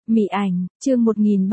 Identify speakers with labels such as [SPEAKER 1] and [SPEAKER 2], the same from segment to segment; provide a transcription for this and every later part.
[SPEAKER 1] Mị ảnh, chương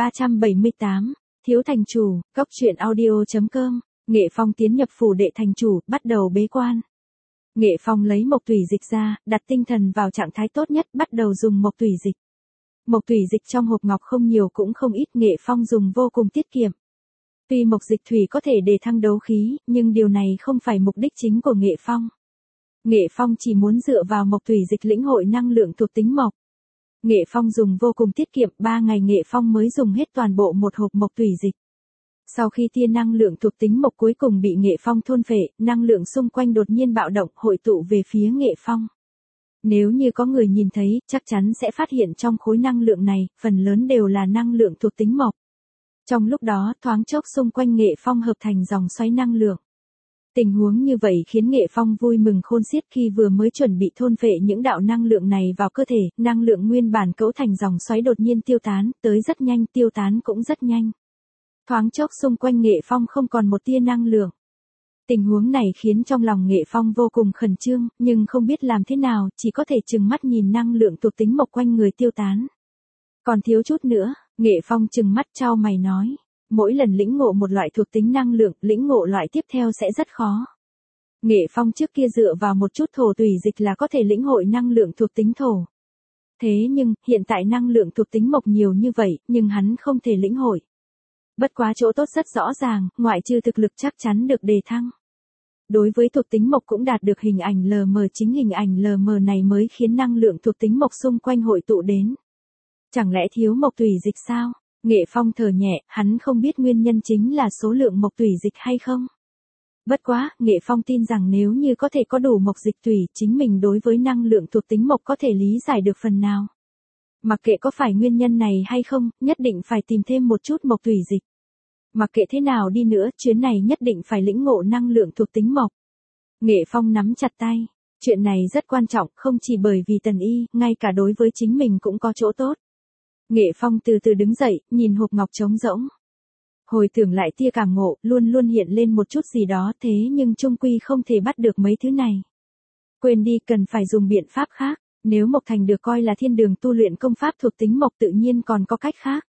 [SPEAKER 1] 1378, thiếu thành chủ, góc truyện audio.com, Nghệ Phong tiến nhập phủ đệ thành chủ, bắt đầu bế quan. Nghệ Phong lấy mộc tủy dịch ra, đặt tinh thần vào trạng thái tốt nhất, bắt đầu dùng mộc tủy dịch. Mộc tủy dịch trong hộp ngọc không nhiều cũng không ít, Nghệ Phong dùng vô cùng tiết kiệm. Tuy mộc dịch thủy có thể đề thăng đấu khí, nhưng điều này không phải mục đích chính của Nghệ Phong. Nghệ Phong chỉ muốn dựa vào mộc tủy dịch lĩnh hội năng lượng thuộc tính mộc. Nghệ Phong dùng vô cùng tiết kiệm, 3 ngày Nghệ Phong mới dùng hết toàn bộ một hộp mộc tủy dịch. Sau khi tia năng lượng thuộc tính mộc cuối cùng bị Nghệ Phong thôn phệ, năng lượng xung quanh đột nhiên bạo động hội tụ về phía Nghệ Phong. Nếu như có người nhìn thấy, chắc chắn sẽ phát hiện trong khối năng lượng này, phần lớn đều là năng lượng thuộc tính mộc. Trong lúc đó, thoáng chốc xung quanh Nghệ Phong hợp thành dòng xoáy năng lượng. Tình huống như vậy khiến Nghệ Phong vui mừng khôn xiết, khi vừa mới chuẩn bị thôn phệ những đạo năng lượng này vào cơ thể, năng lượng nguyên bản cấu thành dòng xoáy đột nhiên tiêu tán, tới rất nhanh, tiêu tán cũng rất nhanh. Thoáng chốc xung quanh Nghệ Phong không còn một tia năng lượng. Tình huống này khiến trong lòng Nghệ Phong vô cùng khẩn trương, nhưng không biết làm thế nào, chỉ có thể trừng mắt nhìn năng lượng thuộc tính mộc quanh người tiêu tán. Còn thiếu chút nữa, Nghệ Phong trừng mắt chau mày nói. Mỗi lần lĩnh ngộ một loại thuộc tính năng lượng, lĩnh ngộ loại tiếp theo sẽ rất khó. Nghệ Phong trước kia dựa vào một chút thổ tủy dịch là có thể lĩnh hội năng lượng thuộc tính thổ. Thế nhưng, hiện tại năng lượng thuộc tính mộc nhiều như vậy, nhưng hắn không thể lĩnh hội. Bất quá chỗ tốt rất rõ ràng, ngoại trừ thực lực chắc chắn được đề thăng. Đối với thuộc tính mộc cũng đạt được hình ảnh lờ mờ, chính hình ảnh lờ mờ này mới khiến năng lượng thuộc tính mộc xung quanh hội tụ đến. Chẳng lẽ thiếu mộc tủy dịch sao? Nghệ Phong thở nhẹ, hắn không biết nguyên nhân chính là số lượng mộc tủy dịch hay không. Bất quá, Nghệ Phong tin rằng nếu như có thể có đủ mộc dịch tủy, chính mình đối với năng lượng thuộc tính mộc có thể lý giải được phần nào. Mặc kệ có phải nguyên nhân này hay không, nhất định phải tìm thêm một chút mộc tủy dịch. Mặc kệ thế nào đi nữa, chuyến này nhất định phải lĩnh ngộ năng lượng thuộc tính mộc. Nghệ Phong nắm chặt tay. Chuyện này rất quan trọng, không chỉ bởi vì Tần Y, ngay cả đối với chính mình cũng có chỗ tốt. Nghệ Phong từ từ đứng dậy, nhìn hộp ngọc trống rỗng. Hồi tưởng lại tia cảm ngộ, luôn luôn hiện lên một chút gì đó, thế nhưng chung quy không thể bắt được mấy thứ này. Quên đi, cần phải dùng biện pháp khác. Nếu mộc thành được coi là thiên đường tu luyện công pháp thuộc tính mộc, tự nhiên còn có cách khác.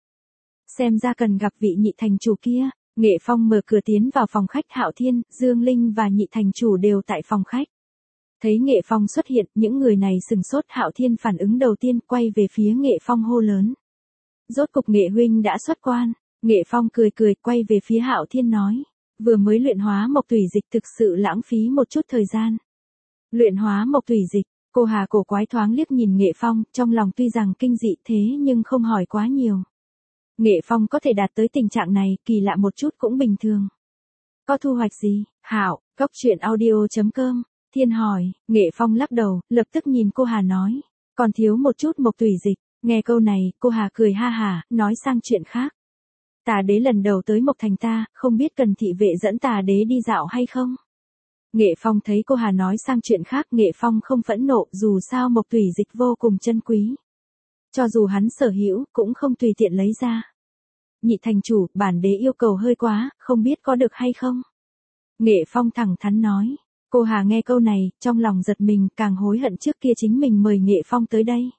[SPEAKER 1] Xem ra cần gặp vị nhị thành chủ kia. Nghệ Phong mở cửa tiến vào phòng khách, Hạo Thiên, Dương Linh và nhị thành chủ đều tại phòng khách. Thấy Nghệ Phong xuất hiện, những người này sừng sốt. Hạo Thiên phản ứng đầu tiên, quay về phía Nghệ Phong hô lớn. Rốt cục Nghệ huynh đã xuất quan. Nghệ Phong cười cười, quay về phía Hạo Thiên nói. Vừa mới luyện hóa mộc tủy dịch thực sự lãng phí một chút thời gian. Luyện hóa mộc tủy dịch, cô Hà cổ quái thoáng liếc nhìn Nghệ Phong, trong lòng tuy rằng kinh dị thế nhưng không hỏi quá nhiều. Nghệ Phong có thể đạt tới tình trạng này, kỳ lạ một chút cũng bình thường. Có thu hoạch gì? Hạo, góc truyện audio.com, Thiên hỏi. Nghệ Phong lắc đầu, lập tức nhìn cô Hà nói. Còn thiếu một chút mộc tủy dịch. Nghe câu này, cô Hà cười ha hả, nói sang chuyện khác. Tà đế lần đầu tới Mộc Thành ta, không biết cần thị vệ dẫn tà đế đi dạo hay không? Nghệ Phong thấy cô Hà nói sang chuyện khác, Nghệ Phong không phẫn nộ, dù sao mộc tủy dịch vô cùng chân quý. Cho dù hắn sở hữu, cũng không tùy tiện lấy ra. Nhị thành chủ, bản đế yêu cầu hơi quá, không biết có được hay không? Nghệ Phong thẳng thắn nói. Cô Hà nghe câu này, trong lòng giật mình, càng hối hận trước kia chính mình mời Nghệ Phong tới đây.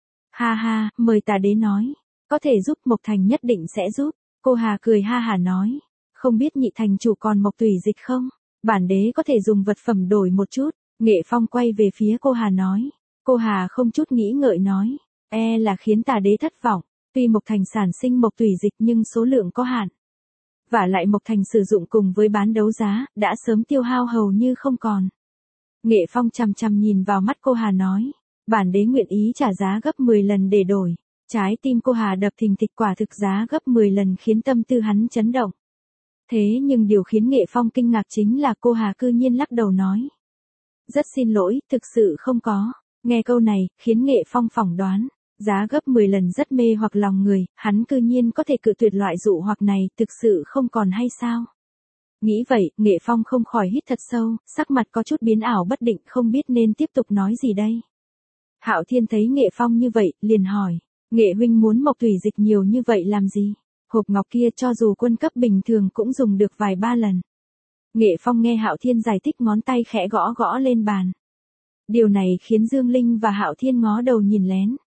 [SPEAKER 1] Ha ha, mời tà đế nói. Có thể giúp Mộc Thành nhất định sẽ giúp. Cô Hà cười ha hả nói. Không biết nhị thành chủ còn mộc tủy dịch không? Bản đế có thể dùng vật phẩm đổi một chút. Nghệ Phong quay về phía cô Hà nói. Cô Hà không chút nghĩ ngợi nói. Là khiến tà đế thất vọng. Tuy Mộc Thành sản sinh mộc tủy dịch nhưng số lượng có hạn. Vả lại Mộc Thành sử dụng cùng với bán đấu giá, đã sớm tiêu hao hầu như không còn. Nghệ Phong chằm chằm nhìn vào mắt cô Hà nói. Bản đế nguyện ý trả giá gấp 10 lần để đổi. Trái tim cô Hà đập thình thịch, quả thực giá gấp 10 lần khiến tâm tư hắn chấn động. Thế nhưng điều khiến Nghệ Phong kinh ngạc chính là cô Hà cư nhiên lắc đầu nói. Rất xin lỗi, thực sự không có. Nghe câu này, khiến Nghệ Phong phỏng đoán. Giá gấp 10 lần rất mê hoặc lòng người, hắn cư nhiên có thể cự tuyệt loại dụ hoặc này, thực sự không còn hay sao? Nghĩ vậy, Nghệ Phong không khỏi hít thật sâu, sắc mặt có chút biến ảo bất định, không biết nên tiếp tục nói gì đây. Hạo Thiên thấy Nghệ Phong như vậy, liền hỏi. Nghệ huynh muốn mộc tủy dịch nhiều như vậy làm gì? Hộp ngọc kia cho dù quân cấp bình thường cũng dùng được vài ba lần. Nghệ Phong nghe Hạo Thiên giải thích, ngón tay khẽ gõ gõ lên bàn. Điều này khiến Dương Linh và Hạo Thiên ngó đầu nhìn lén.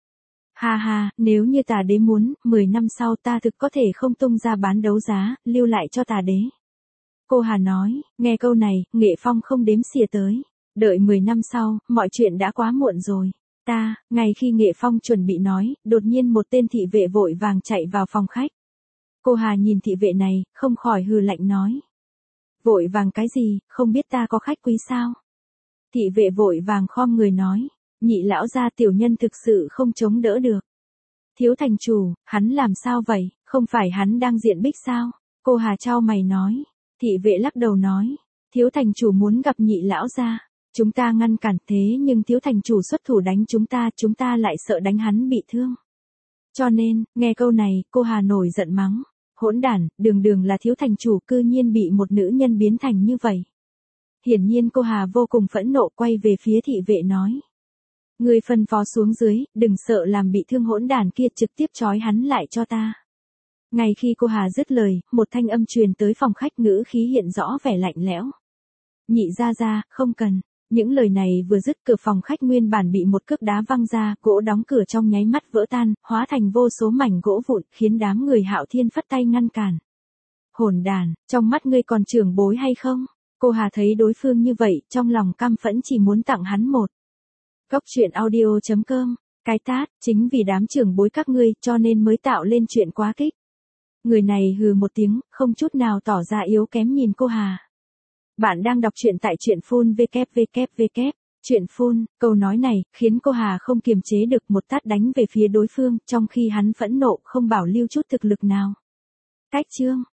[SPEAKER 1] Ha ha, nếu như tà đế muốn, 10 năm sau ta thực có thể không tung ra bán đấu giá, lưu lại cho tà đế. Cô Hà nói, nghe câu này, Nghệ Phong không đếm xỉa tới. Đợi 10 năm sau, mọi chuyện đã quá muộn rồi. Ngay khi Nghệ Phong chuẩn bị nói, đột nhiên một tên thị vệ vội vàng chạy vào phòng khách. Cô Hà nhìn thị vệ này, không khỏi hừ lạnh nói. Vội vàng cái gì, không biết ta có khách quý sao? Thị vệ vội vàng khom người nói, nhị lão gia tiểu nhân thực sự không chống đỡ được. Thiếu thành chủ, hắn làm sao vậy, không phải hắn đang diện bích sao? Cô Hà chau mày nói. Thị vệ lắc đầu nói, thiếu thành chủ muốn gặp nhị lão gia. Chúng ta ngăn cản thế nhưng thiếu thành chủ xuất thủ đánh chúng ta lại sợ đánh hắn bị thương. Cho nên, nghe câu này, cô Hà nổi giận mắng. Hỗn đản, đường là thiếu thành chủ cư nhiên bị một nữ nhân biến thành như vậy. Hiển nhiên cô Hà vô cùng phẫn nộ quay về phía thị vệ nói. Người phân phó xuống dưới, đừng sợ làm bị thương hỗn đản kia trực tiếp trói hắn lại cho ta. Ngay khi cô Hà dứt lời, một thanh âm truyền tới phòng khách ngữ khí hiện rõ vẻ lạnh lẽo. Nhị ra, không cần. Những lời này vừa dứt cửa phòng khách nguyên bản bị một cước đá văng ra, gỗ đóng cửa trong nháy mắt vỡ tan, hóa thành vô số mảnh gỗ vụn, khiến đám người Hạo Thiên phất tay ngăn cản. Hỗn đản, trong mắt ngươi còn trưởng bối hay không? Cô Hà thấy đối phương như vậy, trong lòng căm phẫn chỉ muốn tặng hắn một. Góc truyện audio.com, cái tát, chính vì đám trưởng bối các ngươi, cho nên mới tạo lên chuyện quá kích. Người này hừ một tiếng, không chút nào tỏ ra yếu kém nhìn cô Hà. Bạn đang đọc truyện tại truyện phun www. Truyện phun, câu nói này, khiến cô Hà không kiềm chế được một tát đánh về phía đối phương, trong khi hắn phẫn nộ không bảo lưu chút thực lực nào. Cách chương.